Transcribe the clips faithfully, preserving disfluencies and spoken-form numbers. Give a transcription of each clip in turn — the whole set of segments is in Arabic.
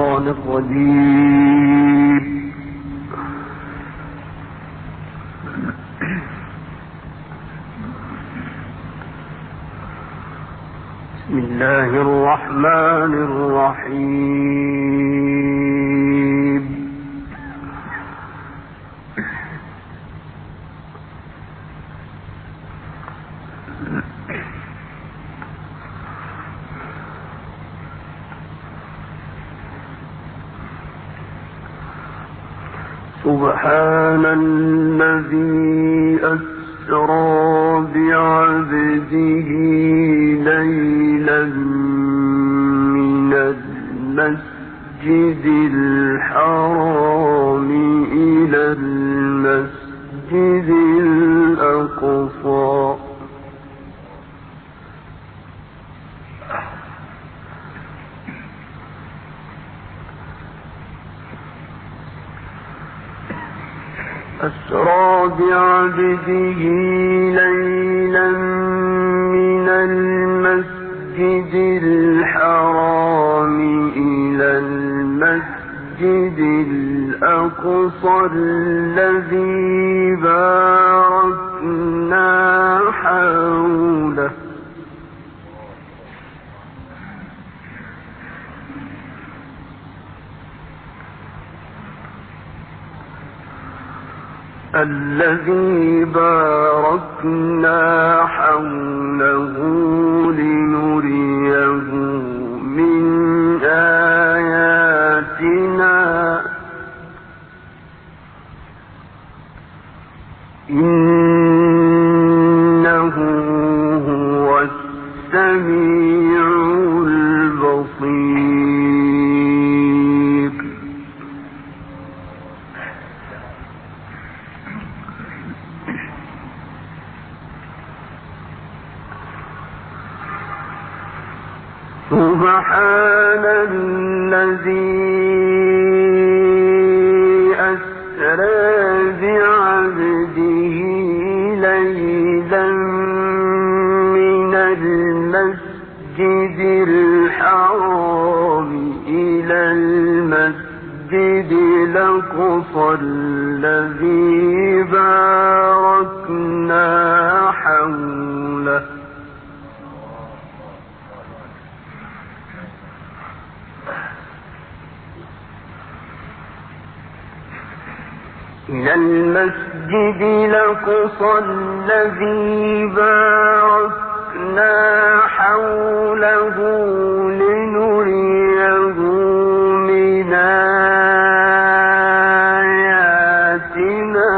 الشيطان الرجيم. بسم الله الرحمن الرحيم. سبحان الذي أسرى بعبده ليلا من المسجد الحرام إلى المسجد الأقصى أسرى بعبده ليلا من المسجد الحرام إلى المسجد الأقصى الذي باركنا حوله الذي باركنا حوله لنريه من آياتنا إنه هو السميع البصير. سبحان الذي أسرى بعبده ليلا من المسجد الحرام إلى المسجد الأقصى الذي باركنا حوله إلى المسجد الأقصى الذي باركنا حوله لنريه من آياتنا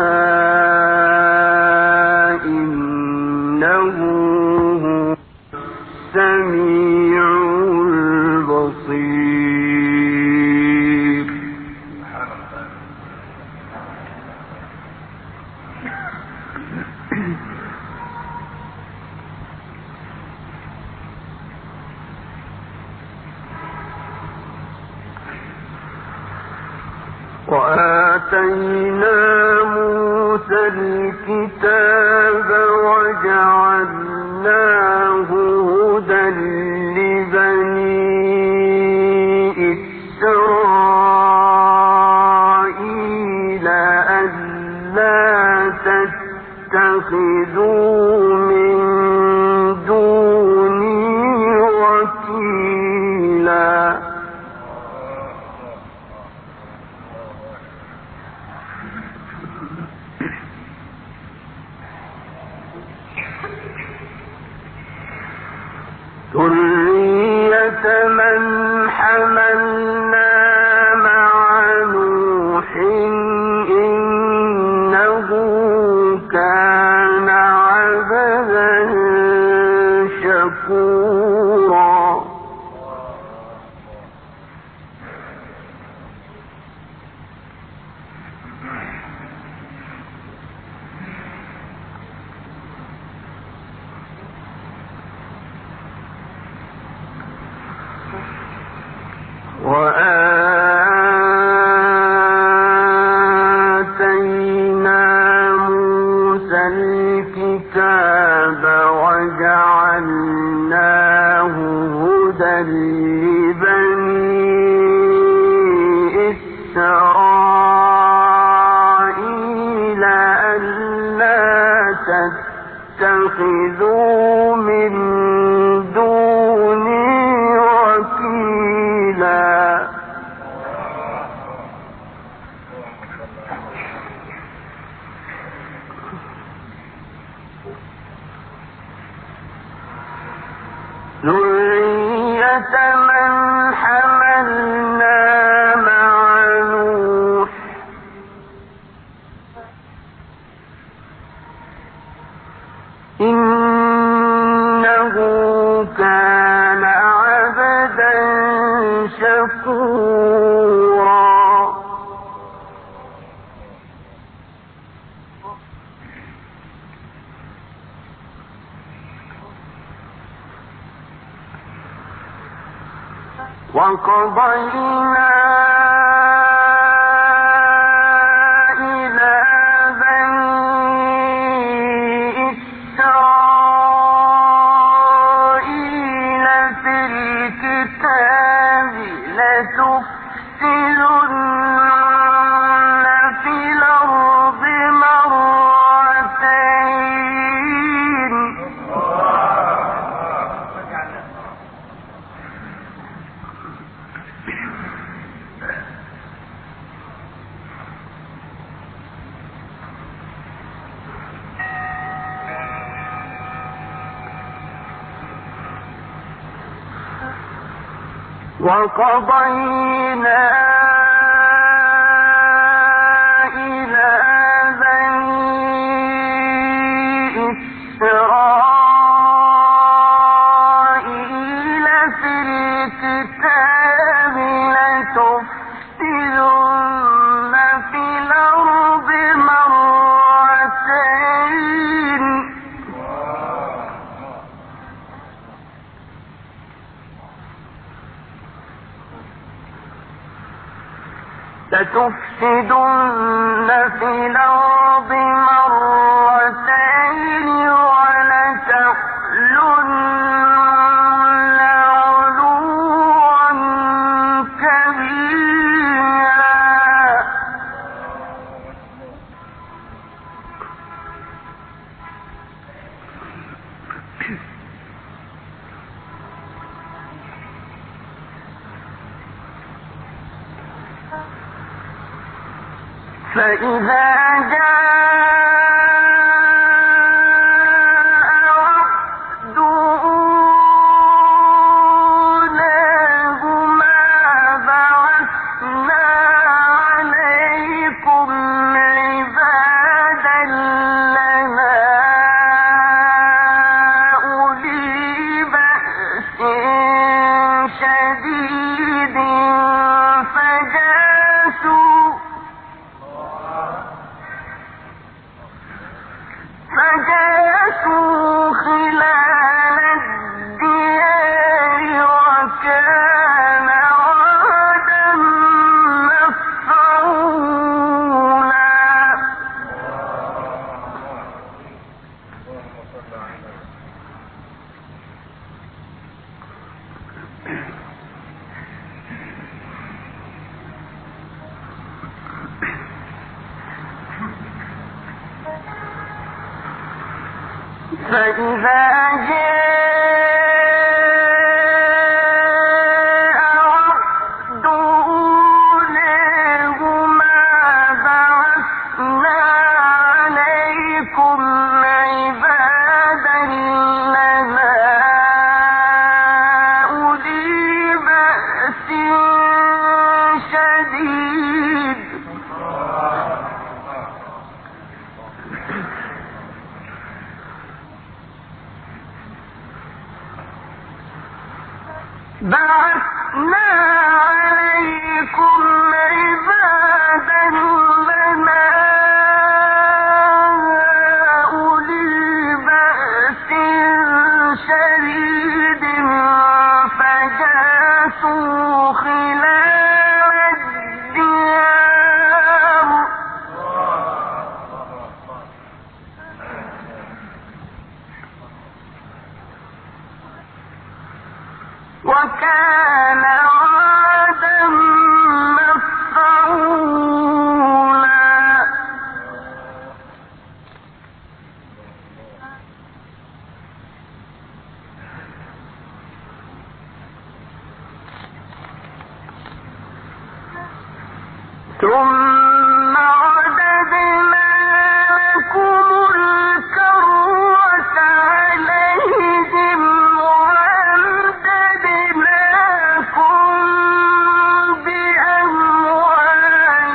إنه هو السميع البصير. وآتينا موسى الكتاب وجعلناه هدى لبني إسرائيل ألا تتخذوا من دوني وكيلا. ذرية من حملنا مع نوح إنه كان عبدا شكورا. اتخذوا من دوني وكيلا ذرية من حملنا مع نوح إنه كان عبدا شكورا وقضينا إلى بني إسرائيل في الكتاب لتفسدن في الأرض مرتين وقضينا إلى بني إسرائيل في الكتاب لتفسدن في الأرض مرتين لتفسدن في الأرض مرتين ولتعلن علوا كبيرا فإذا جاء وعد أولاهما بعثنا عليكم عبادا لنا أولي بأس شديد فجاسوا فجاسوا خلال الديار وكان وعدا مفعولا فإذا جاء وعد أولاهما بعثنا عليكم عبادا لنا أولي بأس شديد ثم رددنا لكم الكرة عليهم وأمددناكم بأموال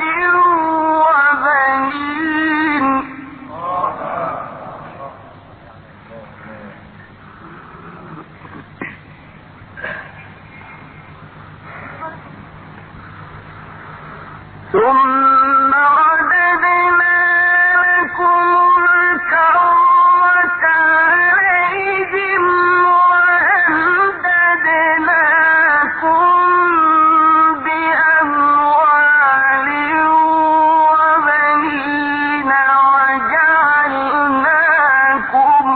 وبنين ثم رددنا لكم الكرة عليهم وأمددناكم بأموال وبنين وجعلناكم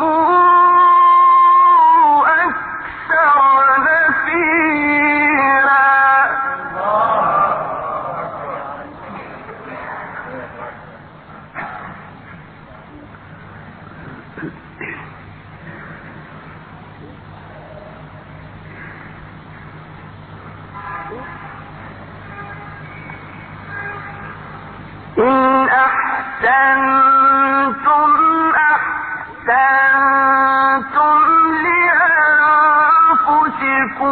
أكثر نفيرا. إن أحسنتم أحسنتم لأنفسكم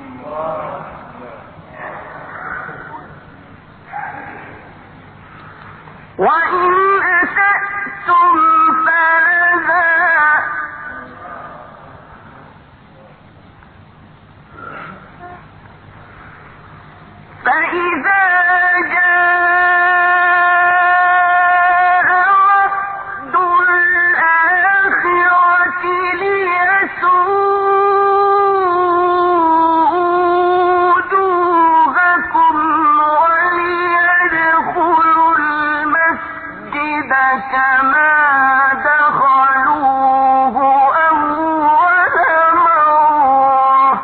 وإن أسأتم فلها فإذا جاء وعد الآخرة ليسوءوا وجوهكم وليدخلوا المسجد كما دخلوه أول مرة.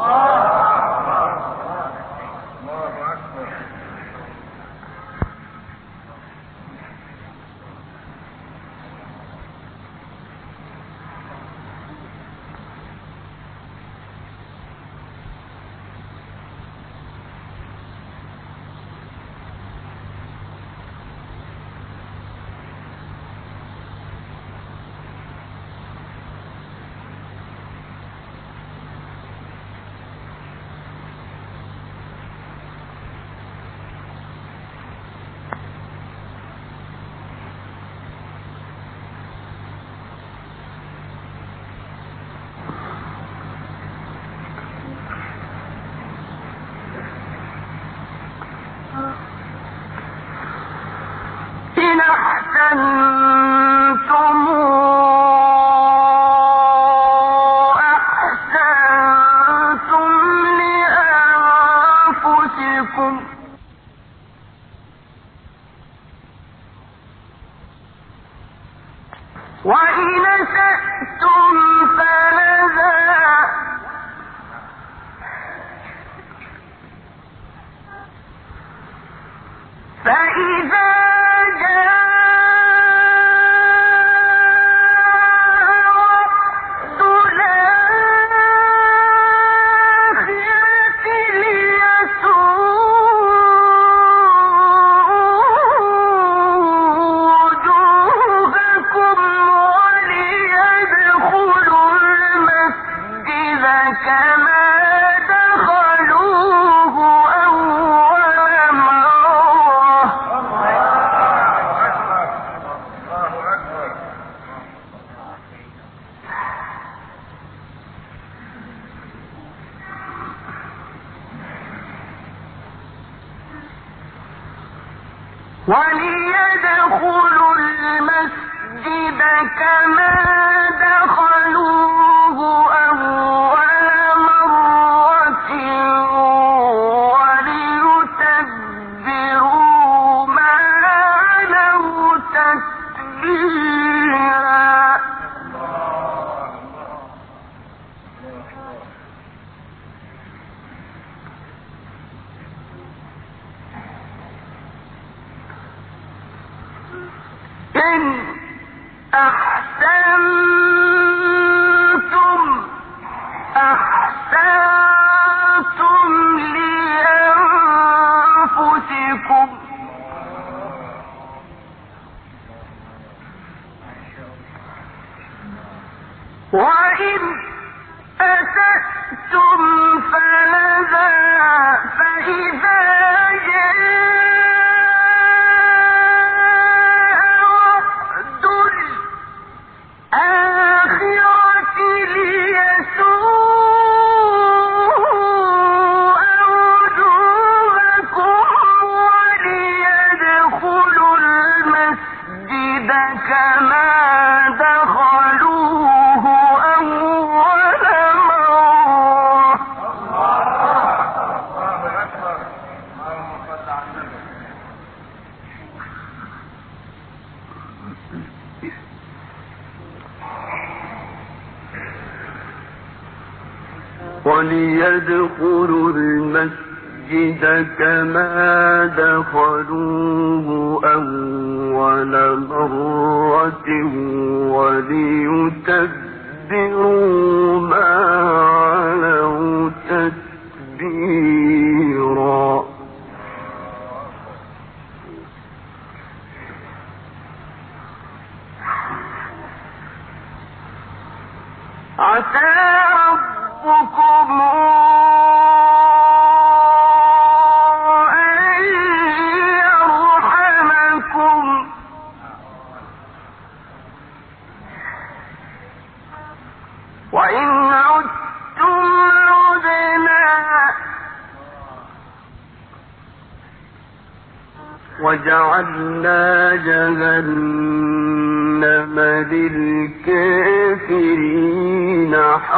إن أحسنتم أحسنتم لأنفسكم وإن أسأتم فلها فإذا جاء وعد الآخرة ليسوءوا وجوهكم وليدخلوا المسجد كما دخلوه أول مرة. وليدخلوا المسجد كما دخلوه أول مرة وليتبروا ما علوا تتبيرا. إن أحسنتم أحسنتم لأنفسكم وليدخلوا المسجد كما دخلوه أول مرة وليتبروا ما علوا تتبيرا. عسى ربكم أن يرحمكم وإن عدتم عدنا وجعلنا جهنم للكافرين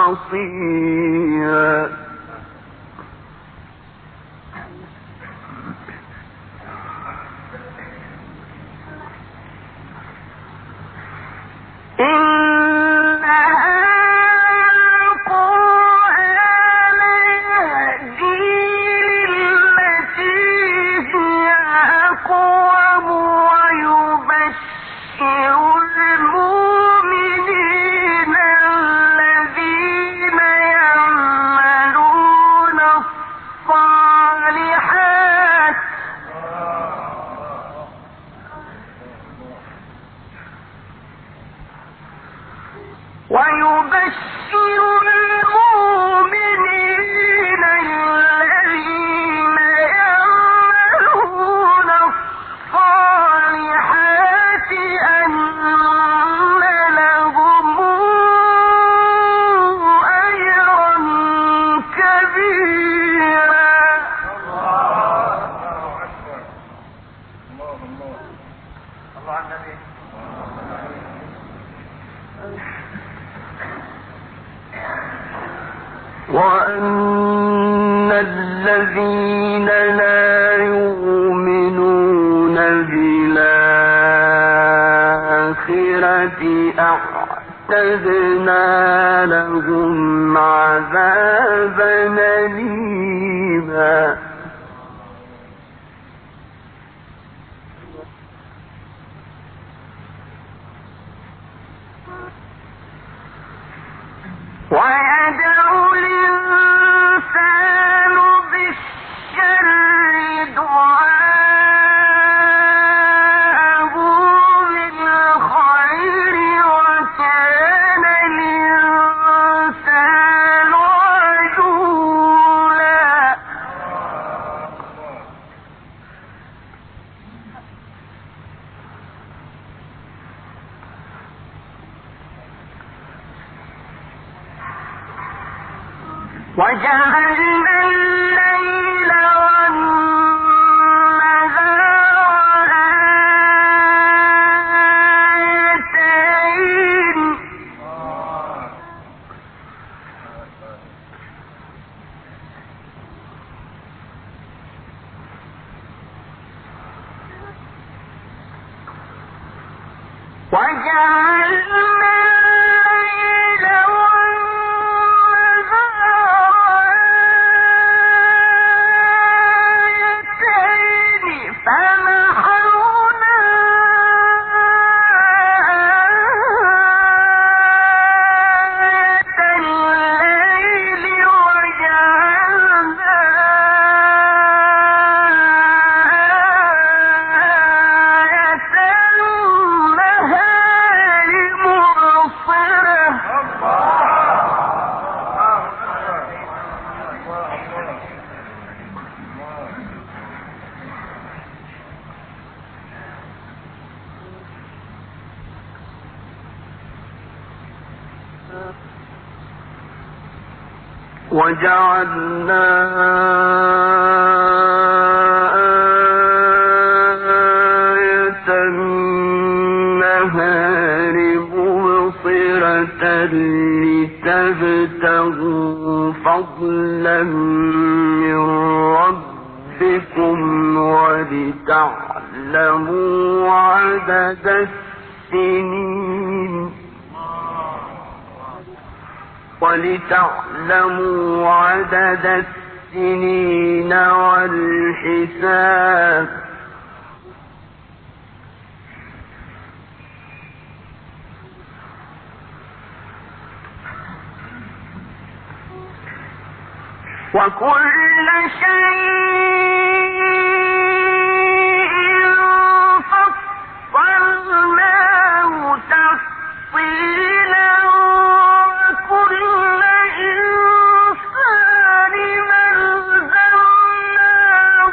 حصيا. ويبشر المؤمنين الذين يعملون الصالحات أن لهم أجرا كبيرا. الله الله الله على النبي. وأن الذين لا يؤمنون بالآخرة أعتدنا لهم عذابا أليما. ويدعو الإنسان بالشر دعاءه بالخير وكان الإنسان عجولا. وجعلنا الليل والنهار آيتين وجعلنا الليل وجعلنا آية النهار مبصرة لتبتغوا فضلا من ربكم ولتعلموا عدد السنين ولتعلموا عدد السنين والحساب وكل شيء فصلناه تفصيلا وكل إنسان ألزمناه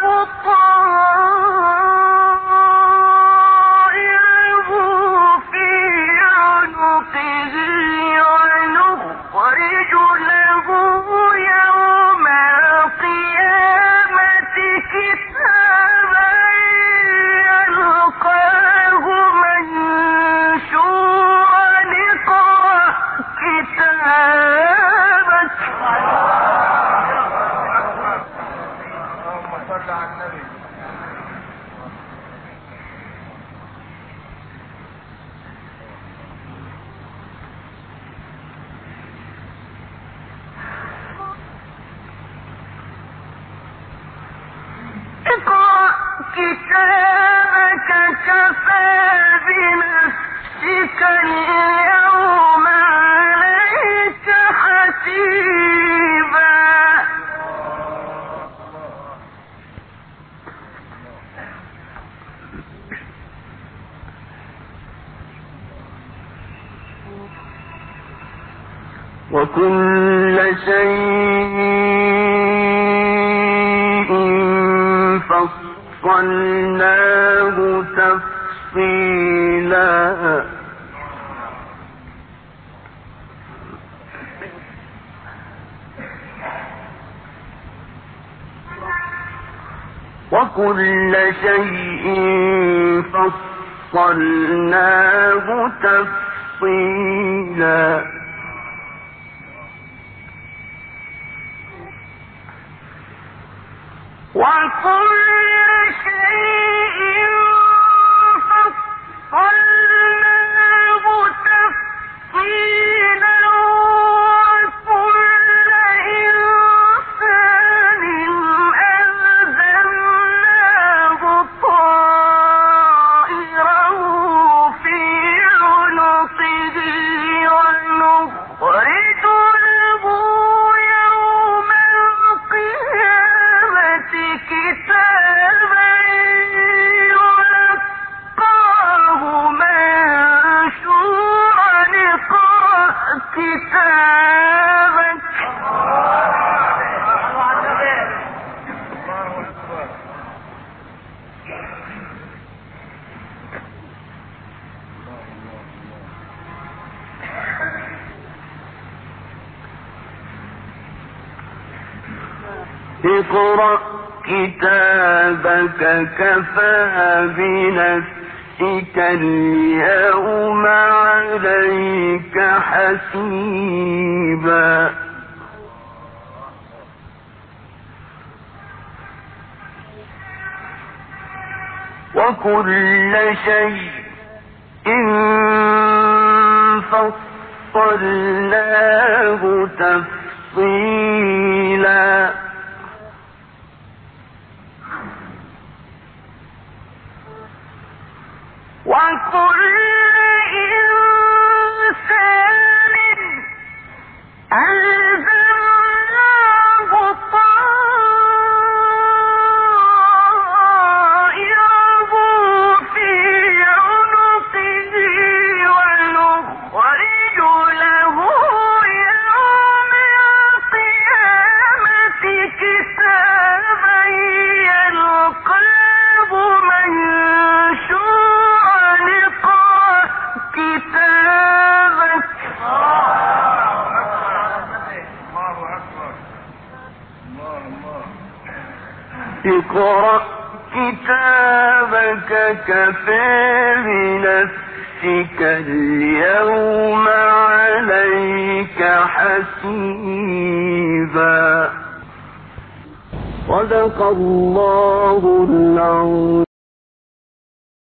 طائره في عنقه ونخرج له يوم القيامة كتابا يلقاه منشورا اقرأ كتابك. اللهم صل على النبي. اقرأ كتابك كفى بنفسك اليوم عليك حسيبا. وكل شيء فصلناه تفصيلا وكل شيء فصلناه تفصيلا وكل شيء فصلناه تفصيلا وكل إنسان ألزمناه طائره في عنقه ونخرج له يوم القيامة كتابا يلقاه منشورا اقرأ كتابك. اقرأ كتابك كفى بنفسك اليوم عليك حسيبا. وكل شيء فصلناه تفصيلا وكل إنسان ألزمناه طائره في عنقه ونخرج له يوم القيامة كتابا يلقاه منشورا اقرأ كتابك. اقرأ كتابك كفى بنفسك اليوم عليك حسيبا. صدق الله العظيم.